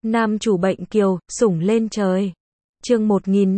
Nam chủ bệnh kiều, sủng lên trời. Chương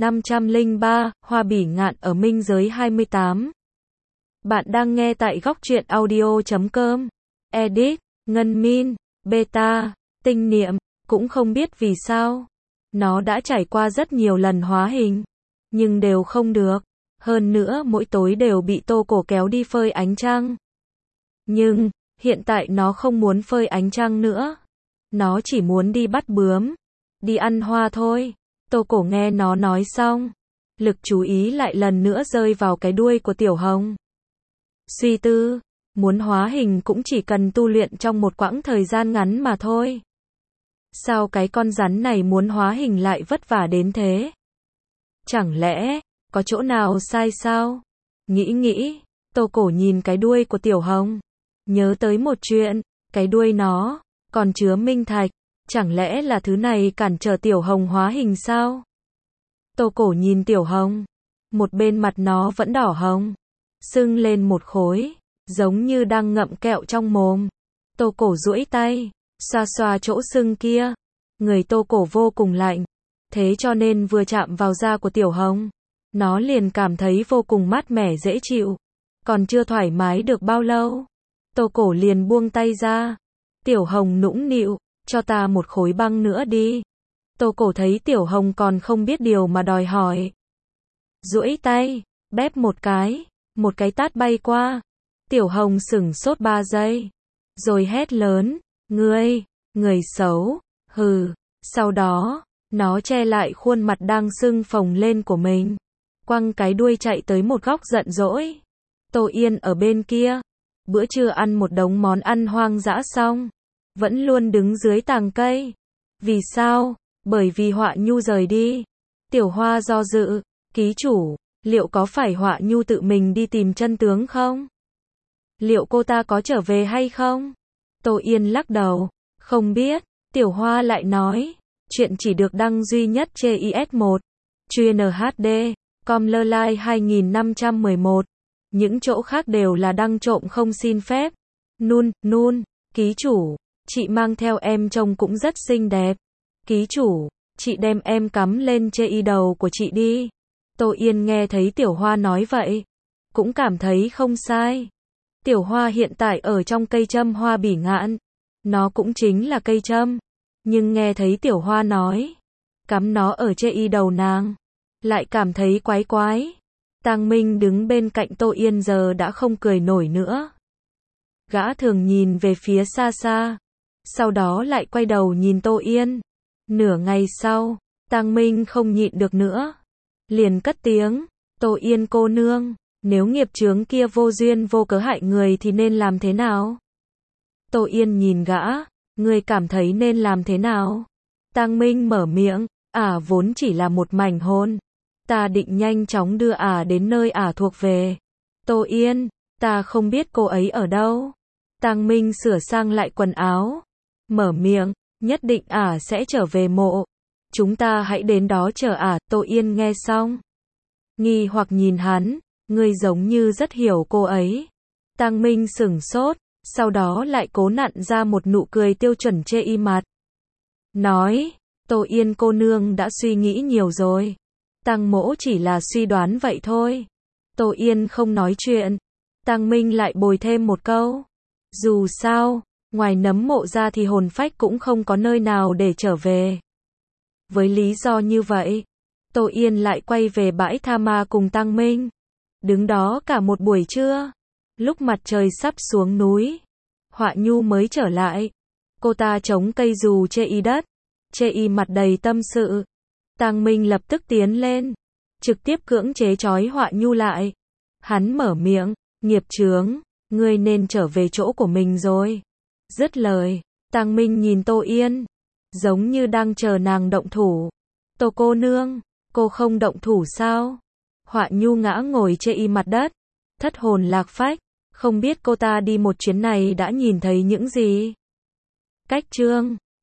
1503, Hoa bỉ ngạn ở minh giới 28. Bạn đang nghe tại góc truyện audio.com. Edit, Ngân Min, Beta, Tinh Niệm, cũng không biết vì sao. Nó đã trải qua rất nhiều lần hóa hình, nhưng đều không được. Hơn nữa mỗi tối đều bị Tô Cổ kéo đi phơi ánh trăng. Nhưng, hiện tại nó không muốn phơi ánh trăng nữa. Nó chỉ muốn đi bắt bướm, đi ăn hoa thôi. Tô Cổ nghe nó nói xong, lực chú ý lại lần nữa rơi vào cái đuôi của Tiểu Hồng. Suy tư, muốn hóa hình cũng chỉ cần tu luyện trong một quãng thời gian ngắn mà thôi. Sao cái con rắn này muốn hóa hình lại vất vả đến thế? Chẳng lẽ, có chỗ nào sai sao? Nghĩ, Tô Cổ nhìn cái đuôi của Tiểu Hồng, nhớ tới một chuyện, cái đuôi nó còn chứa minh thạch, chẳng lẽ là thứ này cản trở Tiểu Hồng hóa hình sao? Tô Cổ nhìn Tiểu Hồng, một bên mặt nó vẫn đỏ hồng, sưng lên một khối, giống như đang ngậm kẹo trong mồm. Tô Cổ duỗi tay, xoa xoa chỗ sưng kia. Người Tô Cổ vô cùng lạnh, thế cho nên vừa chạm vào da của Tiểu Hồng, nó liền cảm thấy vô cùng mát mẻ dễ chịu. Còn chưa thoải mái được bao lâu, Tô Cổ liền buông tay ra. Tiểu Hồng nũng nịu, cho ta một khối băng nữa đi. Tô Cổ thấy Tiểu Hồng còn không biết điều mà đòi hỏi. Duỗi tay, bép một cái tát bay qua. Tiểu Hồng sửng sốt 3 giây, rồi hét lớn, người xấu, hừ. Sau đó, nó che lại khuôn mặt đang sưng phồng lên của mình, quăng cái đuôi chạy tới một góc giận dỗi. Tô Yên ở bên kia, bữa trưa ăn một đống món ăn hoang dã xong, vẫn luôn đứng dưới tàng cây. Vì sao? Bởi vì Họa Nhu rời đi. Tiểu Hoa do dự, ký chủ, liệu có phải Họa Nhu tự mình đi tìm chân tướng không? Liệu cô ta có trở về hay không? Tô Yên lắc đầu, không biết. Tiểu Hoa lại nói, chuyện chỉ được đăng duy nhất trên IS1, chuyên HD, com lơ lai 2511. Những chỗ khác đều là đăng trộm không xin phép. Nun, ký chủ, chị mang theo em trông cũng rất xinh đẹp. Ký chủ, chị đem em cắm lên chê đầu của chị đi. Tô Yên nghe thấy Tiểu Hoa nói vậy, cũng cảm thấy không sai. Tiểu Hoa hiện tại ở trong cây châm hoa bỉ ngạn. Nó cũng chính là cây châm. Nhưng nghe thấy Tiểu Hoa nói, cắm nó ở chê đầu nàng, lại cảm thấy quái quái. Tang Minh đứng bên cạnh Tô Yên giờ đã không cười nổi nữa. Gã thường nhìn về phía xa xa, sau đó lại quay đầu nhìn Tô Yên. Nửa ngày sau, Tang Minh không nhịn được nữa, liền cất tiếng, Tô Yên cô nương, nếu nghiệp chướng kia vô duyên vô cớ hại người thì nên làm thế nào? Tô Yên nhìn gã, ngươi cảm thấy nên làm thế nào? Tang Minh mở miệng, vốn chỉ là một mảnh hôn. Ta định nhanh chóng đưa đến nơi thuộc về. Tô Yên, ta không biết cô ấy ở đâu. Tang Minh sửa sang lại quần áo, mở miệng, nhất định sẽ trở về mộ. Chúng ta hãy đến đó chờ Tô Yên nghe xong, nghi hoặc nhìn hắn, ngươi giống như rất hiểu cô ấy. Tang Minh sửng sốt, sau đó lại cố nặn ra một nụ cười tiêu chuẩn chê mặt. Nói, Tô Yên cô nương đã suy nghĩ nhiều rồi. Tang mỗ chỉ là suy đoán vậy thôi. Tô Yên không nói chuyện. Tang Minh lại bồi thêm một câu. Dù sao, ngoài nấm mộ ra thì hồn phách cũng không có nơi nào để trở về. Với lý do như vậy, Tô Yên lại quay về bãi tha ma cùng Tang Minh. Đứng đó cả một buổi trưa. Lúc mặt trời sắp xuống núi, Họa Nhu mới trở lại. Cô ta chống cây dù chê đất, chê mặt đầy tâm sự. Tang Minh lập tức tiến lên, trực tiếp cưỡng chế trói Họa Nhu lại. Hắn mở miệng, nghiệp chướng, ngươi nên trở về chỗ của mình rồi. Dứt lời, Tang Minh nhìn Tô Yên, giống như đang chờ nàng động thủ. Tô cô nương, cô không động thủ sao? Họa Nhu ngã ngồi chê mặt đất, thất hồn lạc phách, không biết cô ta đi một chuyến này đã nhìn thấy những gì. Cách chương